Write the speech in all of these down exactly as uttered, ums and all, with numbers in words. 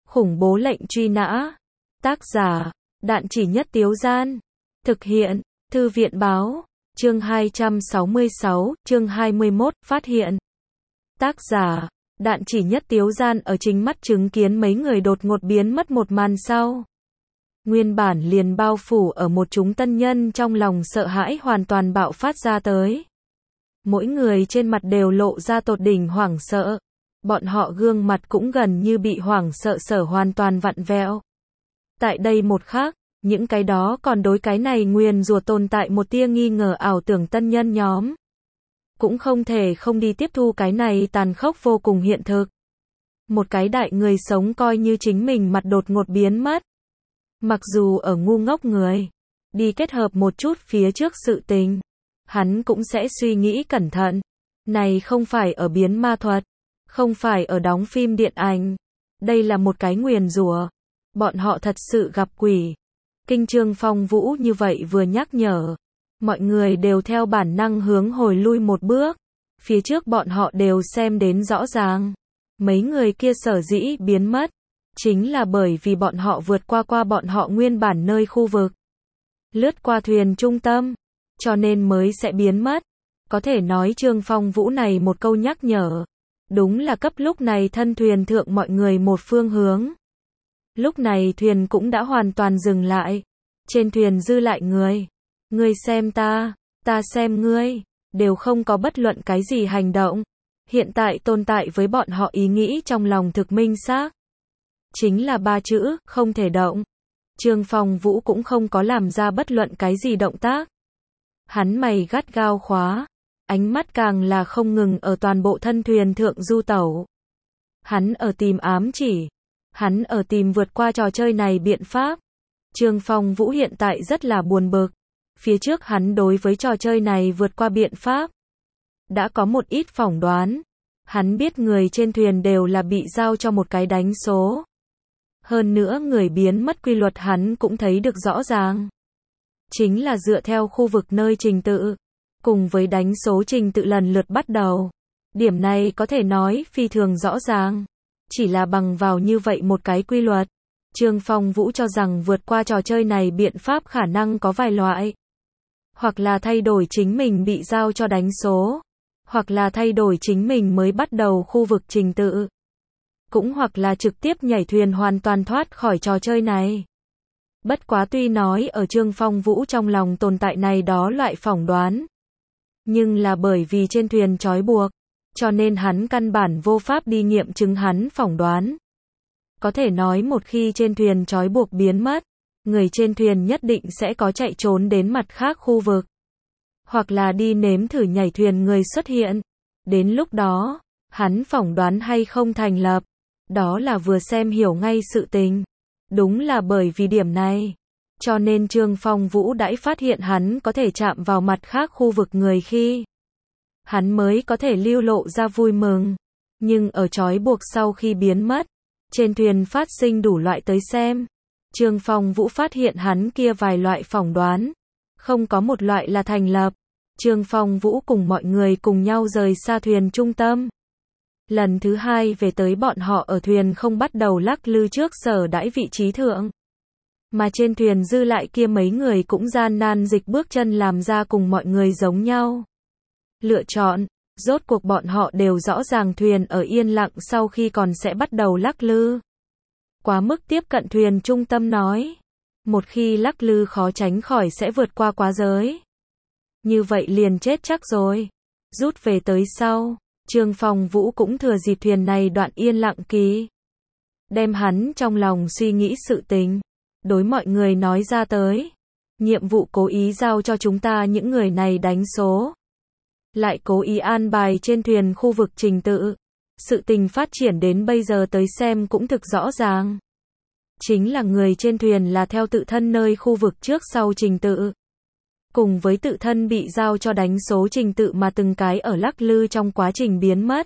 Khủng bố lệnh truy nã. Tác giả, Đạn Chỉ Nhất Tiếu Gian. Thực hiện, Thư viện báo. Chương hai trăm sáu mươi sáu, chương hai mươi mốt, phát hiện. Tác giả, Đạn Chỉ Nhất Tiếu Gian ở chính mắt chứng kiến mấy người đột ngột biến mất một màn sau. Nguyên bản liền bao phủ ở một chúng tân nhân trong lòng sợ hãi hoàn toàn bạo phát ra tới. Mỗi người trên mặt đều lộ ra tột đỉnh hoảng sợ. Bọn họ gương mặt cũng gần như bị hoảng sợ sở hoàn toàn vặn vẹo. Tại đây một khắc, những cái đó còn đối cái này nguyền rủa tồn tại một tia nghi ngờ ảo tưởng tân nhân nhóm. Cũng không thể không đi tiếp thu cái này tàn khốc vô cùng hiện thực. Một cái đại người sống coi như chính mình mặt đột ngột biến mất. Mặc dù ở ngu ngốc người, đi kết hợp một chút phía trước sự tình, hắn cũng sẽ suy nghĩ cẩn thận. Này không phải ở biến ma thuật, không phải ở đóng phim điện ảnh. Đây là một cái nguyền rủa. Bọn họ thật sự gặp quỷ. Kinh Trương Phong Vũ như vậy vừa nhắc nhở, mọi người đều theo bản năng hướng hồi lui một bước. Phía trước bọn họ đều xem đến rõ ràng. Mấy người kia sở dĩ biến mất, chính là bởi vì bọn họ vượt qua qua bọn họ nguyên bản nơi khu vực. Lướt qua thuyền trung tâm, cho nên mới sẽ biến mất. Có thể nói Trương Phong Vũ này một câu nhắc nhở, đúng là cấp lúc này thân thuyền thượng mọi người một phương hướng. Lúc này thuyền cũng đã hoàn toàn dừng lại. Trên thuyền dư lại người. Ngươi xem ta, ta xem ngươi, đều không có bất luận cái gì hành động. Hiện tại tồn tại với bọn họ ý nghĩ trong lòng thực minh xác. Chính là ba chữ, không thể động. Trương Phong Vũ cũng không có làm ra bất luận cái gì động tác. Hắn mày gắt gao khóa. Ánh mắt càng là không ngừng ở toàn bộ thân thuyền thượng du tẩu. Hắn ở tìm ám chỉ. Hắn ở tìm vượt qua trò chơi này biện pháp. Trương Phong Vũ hiện tại rất là buồn bực. Phía trước hắn đối với trò chơi này vượt qua biện pháp đã có một ít phỏng đoán. Hắn biết người trên thuyền đều là bị giao cho một cái đánh số. Hơn nữa người biến mất quy luật hắn cũng thấy được rõ ràng. Chính là dựa theo khu vực nơi trình tự, cùng với đánh số trình tự lần lượt bắt đầu. Điểm này có thể nói phi thường rõ ràng. Chỉ là bằng vào như vậy một cái quy luật, Trương Phong Vũ cho rằng vượt qua trò chơi này biện pháp khả năng có vài loại. Hoặc là thay đổi chính mình bị giao cho đánh số, hoặc là thay đổi chính mình mới bắt đầu khu vực trình tự, cũng hoặc là trực tiếp nhảy thuyền hoàn toàn thoát khỏi trò chơi này. Bất quá tuy nói ở Trương Phong Vũ trong lòng tồn tại này đó loại phỏng đoán, nhưng là bởi vì trên thuyền trói buộc, cho nên hắn căn bản vô pháp đi nghiệm chứng hắn phỏng đoán. Có thể nói một khi trên thuyền trói buộc biến mất, người trên thuyền nhất định sẽ có chạy trốn đến mặt khác khu vực. Hoặc là đi nếm thử nhảy thuyền người xuất hiện. Đến lúc đó, hắn phỏng đoán hay không thành lập. Đó là vừa xem hiểu ngay sự tình. Đúng là bởi vì điểm này. Cho nên Trương Phong Vũ đãi phát hiện hắn có thể chạm vào mặt khác khu vực người khi. Hắn mới có thể lưu lộ ra vui mừng. Nhưng ở trói buộc sau khi biến mất, trên thuyền phát sinh đủ loại tới xem. Trương Phong Vũ phát hiện hắn kia vài loại phỏng đoán. Không có một loại là thành lập. Trương Phong Vũ cùng mọi người cùng nhau rời xa thuyền trung tâm. Lần thứ hai về tới bọn họ ở thuyền không bắt đầu lắc lư trước sở đãi vị trí thượng. Mà trên thuyền dư lại kia mấy người cũng gian nan dịch bước chân làm ra cùng mọi người giống nhau. Lựa chọn, rốt cuộc bọn họ đều rõ ràng thuyền ở yên lặng sau khi còn sẽ bắt đầu lắc lư. Quá mức tiếp cận thuyền trung tâm nói. Một khi lắc lư khó tránh khỏi sẽ vượt qua quá giới. Như vậy liền chết chắc rồi. Rút về tới sau, Trương Phong Vũ cũng thừa dịp thuyền này đoạn yên lặng kỳ. Đem hắn trong lòng suy nghĩ sự tình. Đối mọi người nói ra tới. Nhiệm vụ cố ý giao cho chúng ta những người này đánh số. Lại cố ý an bài trên thuyền khu vực trình tự. Sự tình phát triển đến bây giờ tới xem cũng thực rõ ràng. Chính là người trên thuyền là theo tự thân nơi khu vực trước sau trình tự. Cùng với tự thân bị giao cho đánh số trình tự mà từng cái ở lắc lư trong quá trình biến mất.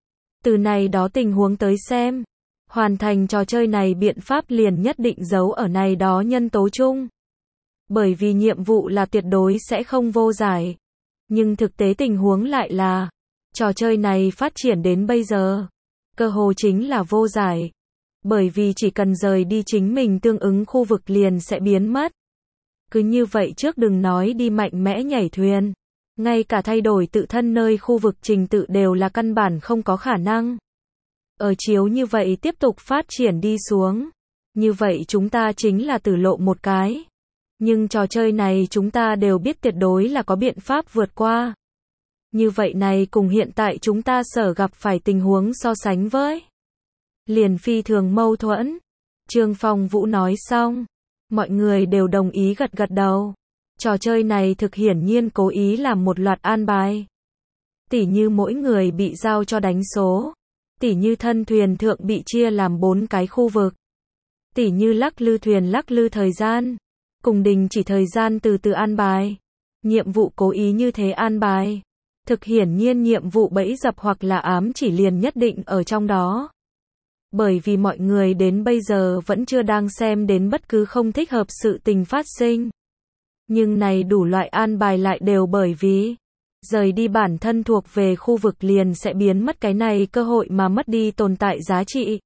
Từ này đó tình huống tới xem. Hoàn thành trò chơi này biện pháp liền nhất định giấu ở này đó nhân tố chung. Bởi vì nhiệm vụ là tuyệt đối sẽ không vô giải. Nhưng thực tế tình huống lại là, trò chơi này phát triển đến bây giờ, cơ hồ chính là vô giải. Bởi vì chỉ cần rời đi chính mình tương ứng khu vực liền sẽ biến mất. Cứ như vậy trước đừng nói đi mạnh mẽ nhảy thuyền. Ngay cả thay đổi tự thân nơi khu vực trình tự đều là căn bản không có khả năng. Ở chiếu như vậy tiếp tục phát triển đi xuống. Như vậy chúng ta chính là tử lộ một cái. Nhưng trò chơi này chúng ta đều biết tuyệt đối là có biện pháp vượt qua. Như vậy này cùng hiện tại chúng ta sở gặp phải tình huống so sánh với. Liền phi thường mâu thuẫn. Trương Phong Vũ nói xong. Mọi người đều đồng ý gật gật đầu. Trò chơi này thực hiển nhiên cố ý làm một loạt an bài. Tỉ như mỗi người bị giao cho đánh số. Tỉ như thân thuyền thượng bị chia làm bốn cái khu vực. Tỉ như lắc lư thuyền lắc lư thời gian. Cùng đình chỉ thời gian từ từ an bài. Nhiệm vụ cố ý như thế an bài. Thực hiển nhiên nhiệm vụ bẫy dập hoặc là ám chỉ liền nhất định ở trong đó. Bởi vì mọi người đến bây giờ vẫn chưa đang xem đến bất cứ không thích hợp sự tình phát sinh. Nhưng này đủ loại an bài lại đều bởi vì rời đi bản thân thuộc về khu vực liền sẽ biến mất cái này cơ hội mà mất đi tồn tại giá trị.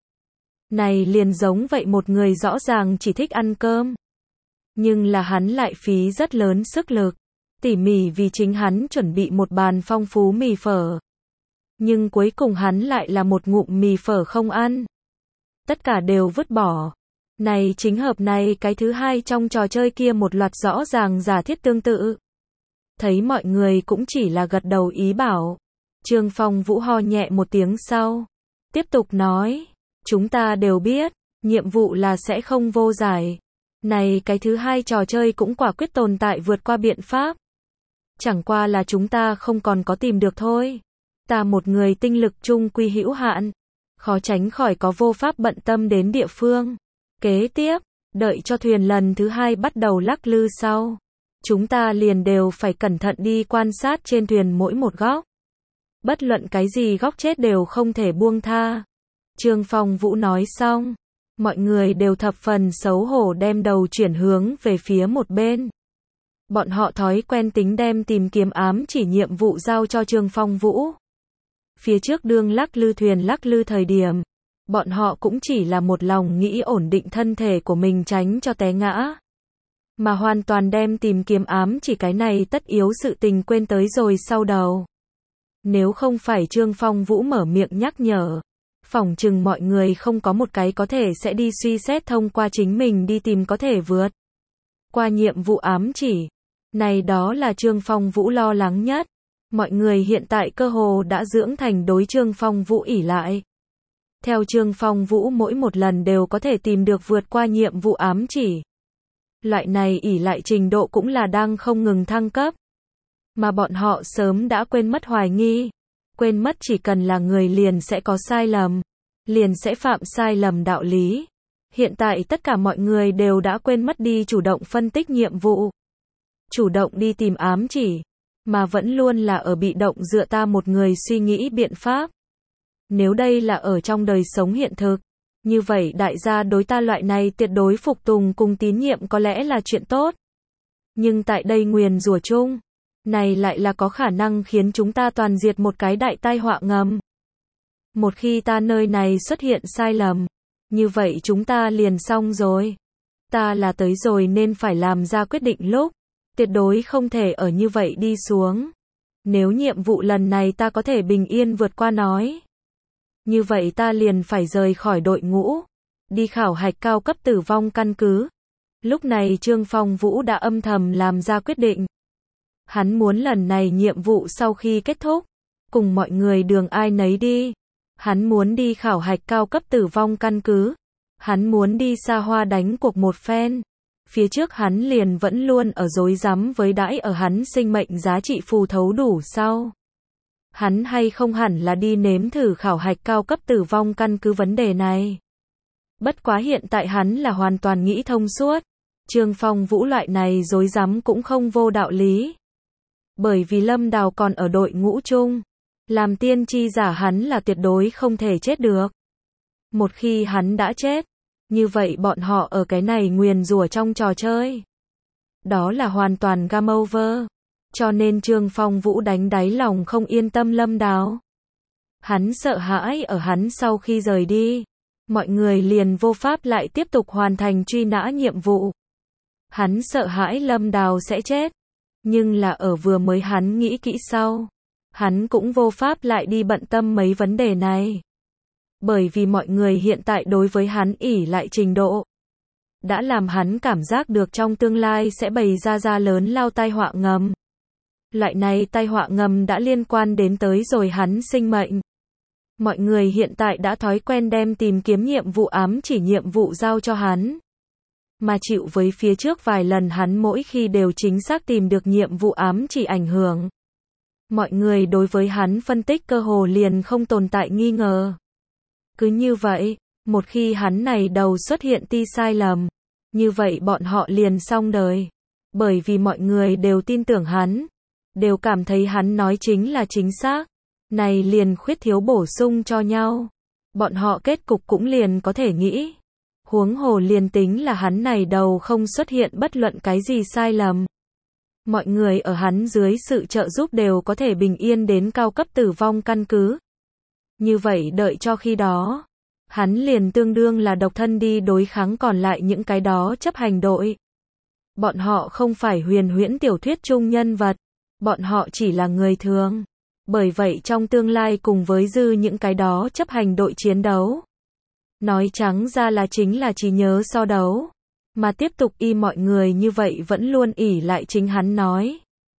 Này liền giống vậy một người rõ ràng chỉ thích ăn cơm. Nhưng là hắn lại phí rất lớn sức lực, tỉ mỉ vì chính hắn chuẩn bị một bàn phong phú mì phở. Nhưng cuối cùng hắn lại là một ngụm mì phở không ăn. Tất cả đều vứt bỏ. Này chính hợp này cái thứ hai trong trò chơi kia một loạt rõ ràng giả thiết tương tự. Thấy mọi người cũng chỉ là gật đầu ý bảo. Trương Phong Vũ ho nhẹ một tiếng sau. Tiếp tục nói. Chúng ta đều biết. Nhiệm vụ là sẽ không vô giải. Này cái thứ hai trò chơi cũng quả quyết tồn tại vượt qua biện pháp. Chẳng qua là chúng ta không còn có tìm được thôi. Ta một người tinh lực chung quy hữu hạn. Khó tránh khỏi có vô pháp bận tâm đến địa phương. Kế tiếp, đợi cho thuyền lần thứ hai bắt đầu lắc lư sau. Chúng ta liền đều phải cẩn thận đi quan sát trên thuyền mỗi một góc. Bất luận cái gì góc chết đều không thể buông tha. Trương Phong Vũ nói xong. Mọi người đều thập phần xấu hổ đem đầu chuyển hướng về phía một bên. Bọn họ thói quen tính đem tìm kiếm ám chỉ nhiệm vụ giao cho Trương Phong Vũ. Phía trước đương lắc lư thuyền lắc lư thời điểm. Bọn họ cũng chỉ là một lòng nghĩ ổn định thân thể của mình tránh cho té ngã. Mà hoàn toàn đem tìm kiếm ám chỉ cái này tất yếu sự tình quên tới rồi sau đầu. Nếu không phải Trương Phong Vũ mở miệng nhắc nhở. Phỏng chừng mọi người không có một cái có thể sẽ đi suy xét thông qua chính mình đi tìm có thể vượt qua nhiệm vụ ám chỉ. Này đó là Trương Phong Vũ lo lắng nhất. Mọi người hiện tại cơ hồ đã dưỡng thành đối Trương Phong Vũ ỷ lại. Theo Trương Phong Vũ mỗi một lần đều có thể tìm được vượt qua nhiệm vụ ám chỉ. Loại này ỷ lại trình độ cũng là đang không ngừng thăng cấp. Mà bọn họ sớm đã quên mất hoài nghi. Quên mất chỉ cần là người liền sẽ có sai lầm. Liền sẽ phạm sai lầm đạo lý. Hiện tại tất cả mọi người đều đã quên mất đi chủ động phân tích nhiệm vụ. Chủ động đi tìm ám chỉ. Mà vẫn luôn là ở bị động dựa ta một người suy nghĩ biện pháp. Nếu đây là ở trong đời sống hiện thực. Như vậy đại gia đối ta loại này tuyệt đối phục tùng cùng tín nhiệm có lẽ là chuyện tốt. Nhưng tại đây nguyền rủa chung. Này lại là có khả năng khiến chúng ta toàn diệt một cái đại tai họa ngầm. Một khi ta nơi này xuất hiện sai lầm. Như vậy chúng ta liền xong rồi. Ta là tới rồi nên phải làm ra quyết định lúc. Tuyệt đối không thể ở như vậy đi xuống. Nếu nhiệm vụ lần này ta có thể bình yên vượt qua nói. Như vậy ta liền phải rời khỏi đội ngũ. Đi khảo hạch cao cấp tử vong căn cứ. Lúc này Trương Phong Vũ đã âm thầm làm ra quyết định. Hắn muốn lần này nhiệm vụ sau khi kết thúc. Cùng mọi người đường ai nấy đi. Hắn muốn đi khảo hạch cao cấp tử vong căn cứ. Hắn muốn đi xa hoa đánh cuộc một phen. Phía trước hắn liền vẫn luôn ở rối rắm với đãi ở hắn sinh mệnh giá trị phù thấu đủ sau. Hắn hay không hẳn là đi nếm thử khảo hạch cao cấp tử vong căn cứ vấn đề này. Bất quá hiện tại hắn là hoàn toàn nghĩ thông suốt. Trương Phong Vũ loại này rối rắm cũng không vô đạo lý. Bởi vì Lâm Đào còn ở đội ngũ chung. Làm tiên tri giả hắn là tuyệt đối không thể chết được. Một khi hắn đã chết. Như vậy bọn họ ở cái này nguyền rủa trong trò chơi. Đó là hoàn toàn game over. Cho nên Trương Phong Vũ đánh đáy lòng không yên tâm Lâm Đào. Hắn sợ hãi ở hắn sau khi rời đi. mọi người liền vô pháp lại tiếp tục hoàn thành truy nã nhiệm vụ. Hắn sợ hãi Lâm Đào sẽ chết, nhưng là ở vừa mới hắn nghĩ kỹ sau, hắn cũng vô pháp lại đi bận tâm mấy vấn đề này. Bởi vì mọi người hiện tại đối với hắn ỷ lại trình độ, đã làm hắn cảm giác được trong tương lai sẽ bày ra ra lớn lao tai họa ngầm. Loại này tai họa ngầm đã liên quan đến tới rồi hắn sinh mệnh. Mọi người hiện tại đã thói quen đem tìm kiếm nhiệm vụ ám chỉ nhiệm vụ giao cho hắn. Mà chịu với phía trước vài lần hắn mỗi khi đều chính xác tìm được nhiệm vụ ám chỉ ảnh hưởng. Mọi người đối với hắn phân tích cơ hồ liền không tồn tại nghi ngờ. Cứ như vậy, một khi hắn này đầu xuất hiện ti sai lầm, như vậy bọn họ liền xong đời. Bởi vì mọi người đều tin tưởng hắn, đều cảm thấy hắn nói chính là chính xác. Này liền khuyết thiếu bổ sung cho nhau. Bọn họ kết cục cũng liền có thể nghĩ. Huống hồ liền tính là hắn này đầu không xuất hiện bất luận cái gì sai lầm. Mọi người ở hắn dưới sự trợ giúp đều có thể bình yên đến cao cấp tử vong căn cứ. Như vậy đợi cho khi đó, hắn liền tương đương là độc thân đi đối kháng còn lại những cái đó chấp hành đội. Bọn họ không phải huyền huyễn tiểu thuyết chung nhân vật, bọn họ chỉ là người thường. Bởi vậy trong tương lai cùng với dư những cái đó chấp hành đội chiến đấu. Nói trắng ra là chính là chỉ nhớ so đấu. Mà tiếp tục y mọi người như vậy vẫn luôn ỷ lại chính hắn nói.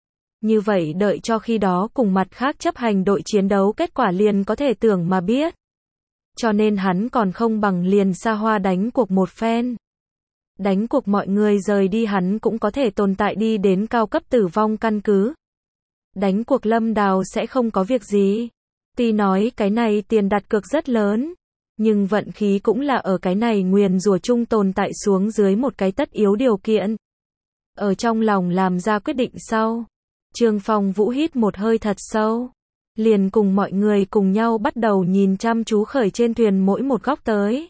Như vậy đợi cho khi đó cùng mặt khác chấp hành đội chiến đấu kết quả liền có thể tưởng mà biết. Cho nên hắn còn không bằng liền xa hoa đánh cuộc một phen. Đánh cuộc mọi người rời đi hắn cũng có thể tồn tại đi đến cao cấp tử vong căn cứ. Đánh cuộc Lâm Đào sẽ không có việc gì. Tuy nói cái này tiền đặt cược rất lớn, nhưng vận khí cũng là ở cái này nguyền rủa chung tồn tại xuống dưới một cái tất yếu điều kiện. Ở trong lòng làm ra quyết định sau, Trương Phong Vũ hít một hơi thật sâu, liền cùng mọi người cùng nhau bắt đầu nhìn chăm chú khởi trên thuyền mỗi một góc tới.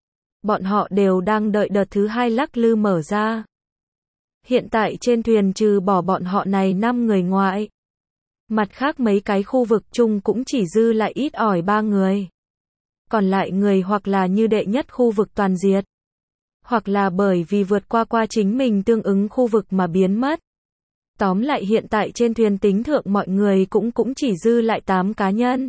Bọn họ đều đang đợi đợt thứ hai lắc lư mở ra. Hiện tại trên thuyền trừ bỏ bọn họ này năm người ngoại, mặt khác mấy cái khu vực chung cũng chỉ dư lại ít ỏi ba người. Còn lại người hoặc là như đệ nhất khu vực toàn diệt, hoặc là bởi vì vượt qua qua chính mình tương ứng khu vực mà biến mất. Tóm lại hiện tại trên thuyền tính thượng mọi người cũng cũng chỉ dư lại tám cá nhân.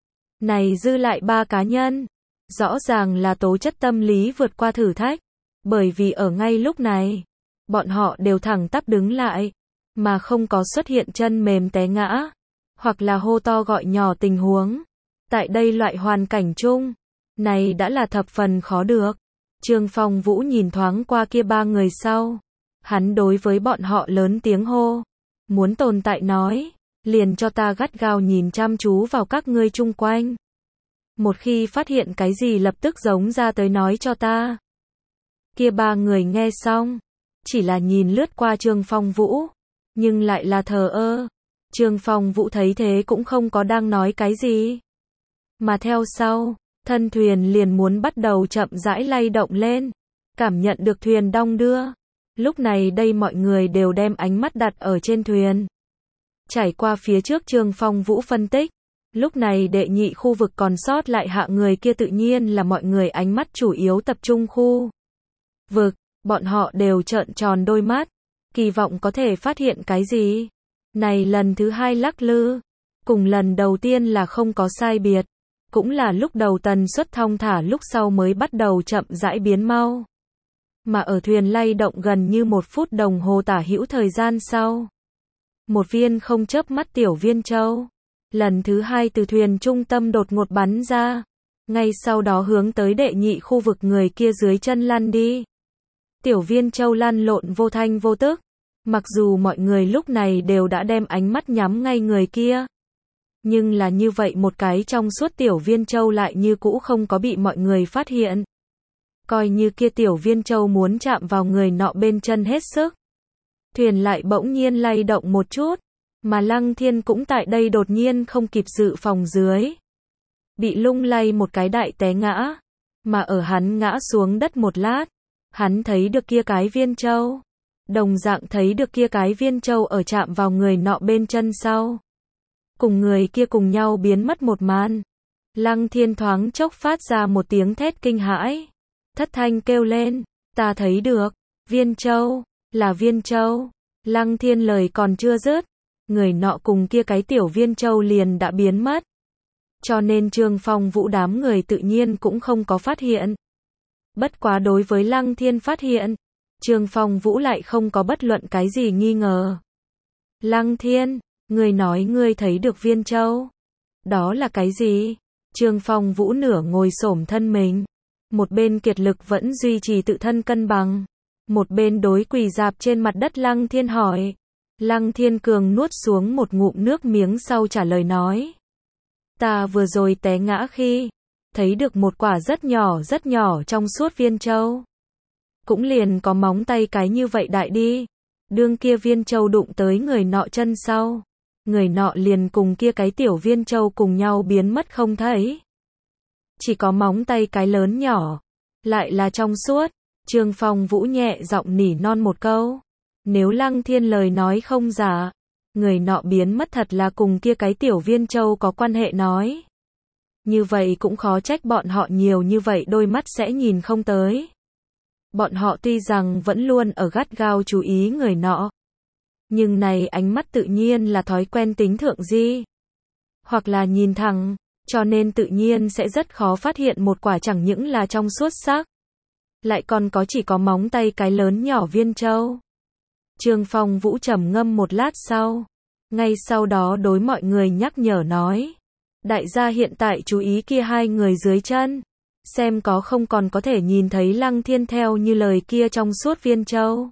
Này dư lại ba cá nhân, rõ ràng là tố chất tâm lý vượt qua thử thách, bởi vì ở ngay lúc này, bọn họ đều thẳng tắp đứng lại, mà không có xuất hiện chân mềm té ngã, hoặc là hô to gọi nhỏ tình huống. Tại đây loại hoàn cảnh chung, này đã là thập phần khó được. Trương Phong Vũ nhìn thoáng qua kia ba người sau, hắn đối với bọn họ lớn tiếng hô, muốn tồn tại nói, liền cho ta gắt gao nhìn chăm chú vào các ngươi chung quanh. Một khi phát hiện cái gì lập tức giống ra tới nói cho ta. Kia ba người nghe xong, chỉ là nhìn lướt qua Trương Phong Vũ, nhưng lại là thờ ơ. Trương Phong Vũ thấy thế cũng không có đang nói cái gì. Mà theo sau, thân thuyền liền muốn bắt đầu chậm rãi lay động lên, cảm nhận được thuyền đong đưa. Lúc này đây mọi người đều đem ánh mắt đặt ở trên thuyền. Trải qua phía trước Trương Phong Vũ phân tích, lúc này đệ nhị khu vực còn sót lại hạ người kia tự nhiên là mọi người ánh mắt chủ yếu tập trung khu vực, bọn họ đều trợn tròn đôi mắt, kỳ vọng có thể phát hiện cái gì. Này lần thứ hai lắc lư, cùng lần đầu tiên là không có sai biệt, cũng là lúc đầu tần suất thong thả lúc sau mới bắt đầu chậm rãi biến mau. Mà ở thuyền lay động gần như một phút đồng hồ tả hữu thời gian sau, một viên không chớp mắt tiểu viên châu, lần thứ hai từ thuyền trung tâm đột ngột bắn ra, ngay sau đó hướng tới đệ nhị khu vực người kia dưới chân lăn đi. Tiểu viên châu lăn lộn vô thanh vô tức, mặc dù mọi người lúc này đều đã đem ánh mắt nhắm ngay người kia, nhưng là như vậy một cái trong suốt tiểu viên châu lại như cũ không có bị mọi người phát hiện. Coi như kia tiểu viên châu muốn chạm vào người nọ bên chân hết sức, thuyền lại bỗng nhiên lay động một chút, mà Lăng Thiên cũng tại đây đột nhiên không kịp dự phòng dưới, bị lung lay một cái đại té ngã, mà ở hắn ngã xuống đất một lát, hắn thấy được kia cái viên châu, đồng dạng thấy được kia cái viên châu ở chạm vào người nọ bên chân sau, cùng người kia cùng nhau biến mất một màn. Lăng Thiên thoáng chốc phát ra một tiếng thét kinh hãi. Thất thanh kêu lên, ta thấy được, viên châu, là viên châu. Lăng Thiên lời còn chưa dứt, người nọ cùng kia cái tiểu viên châu liền đã biến mất. Cho nên Trương Phong Vũ đám người tự nhiên cũng không có phát hiện. Bất quá đối với Lăng Thiên phát hiện, Trương Phong Vũ lại không có bất luận cái gì nghi ngờ. Lăng Thiên, ngươi nói ngươi thấy được viên châu. Đó là cái gì? Trương Phong Vũ nửa ngồi xổm thân mình, một bên kiệt lực vẫn duy trì tự thân cân bằng, một bên đối quỳ dạp trên mặt đất Lăng Thiên hỏi. Lăng Thiên Cường nuốt xuống một ngụm nước miếng sau trả lời nói. Ta vừa rồi té ngã khi, thấy được một quả rất nhỏ rất nhỏ trong suốt viên châu. Cũng liền có móng tay cái như vậy đại đi. Đương kia viên châu đụng tới người nọ chân sau, người nọ liền cùng kia cái tiểu viên châu cùng nhau biến mất không thấy. Chỉ có móng tay cái lớn nhỏ, lại là trong suốt. Trương Phong Vũ nhẹ giọng nỉ non một câu. Nếu Lăng Thiên lời nói không giả, người nọ biến mất thật là cùng kia cái tiểu viên châu có quan hệ nói. Như vậy cũng khó trách bọn họ nhiều như vậy đôi mắt sẽ nhìn không tới. Bọn họ tuy rằng vẫn luôn ở gắt gao chú ý người nọ, nhưng này ánh mắt tự nhiên là thói quen tính thượng di, hoặc là nhìn thẳng, cho nên tự nhiên sẽ rất khó phát hiện một quả chẳng những là trong suốt sắc, lại còn có chỉ có móng tay cái lớn nhỏ viên châu. Trương Phong Vũ trầm ngâm một lát sau, ngay sau đó đối mọi người nhắc nhở nói. Đại gia hiện tại chú ý kia hai người dưới chân, xem có không còn có thể nhìn thấy Lăng Thiên theo như lời kia trong suốt viên châu.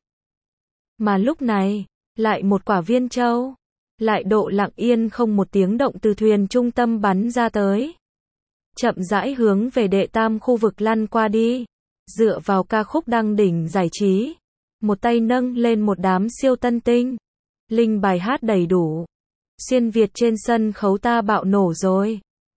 Mà lúc này, lại một quả viên châu, lại độ lặng yên không một tiếng động từ thuyền trung tâm bắn ra tới. Chậm rãi hướng về đệ tam khu vực lăn qua đi, dựa vào ca khúc đăng đỉnh giải trí. Một tay nâng lên một đám siêu tân tinh, linh bài hát đầy đủ. Xuyên Việt trên sân khấu ta bạo nổ rồi.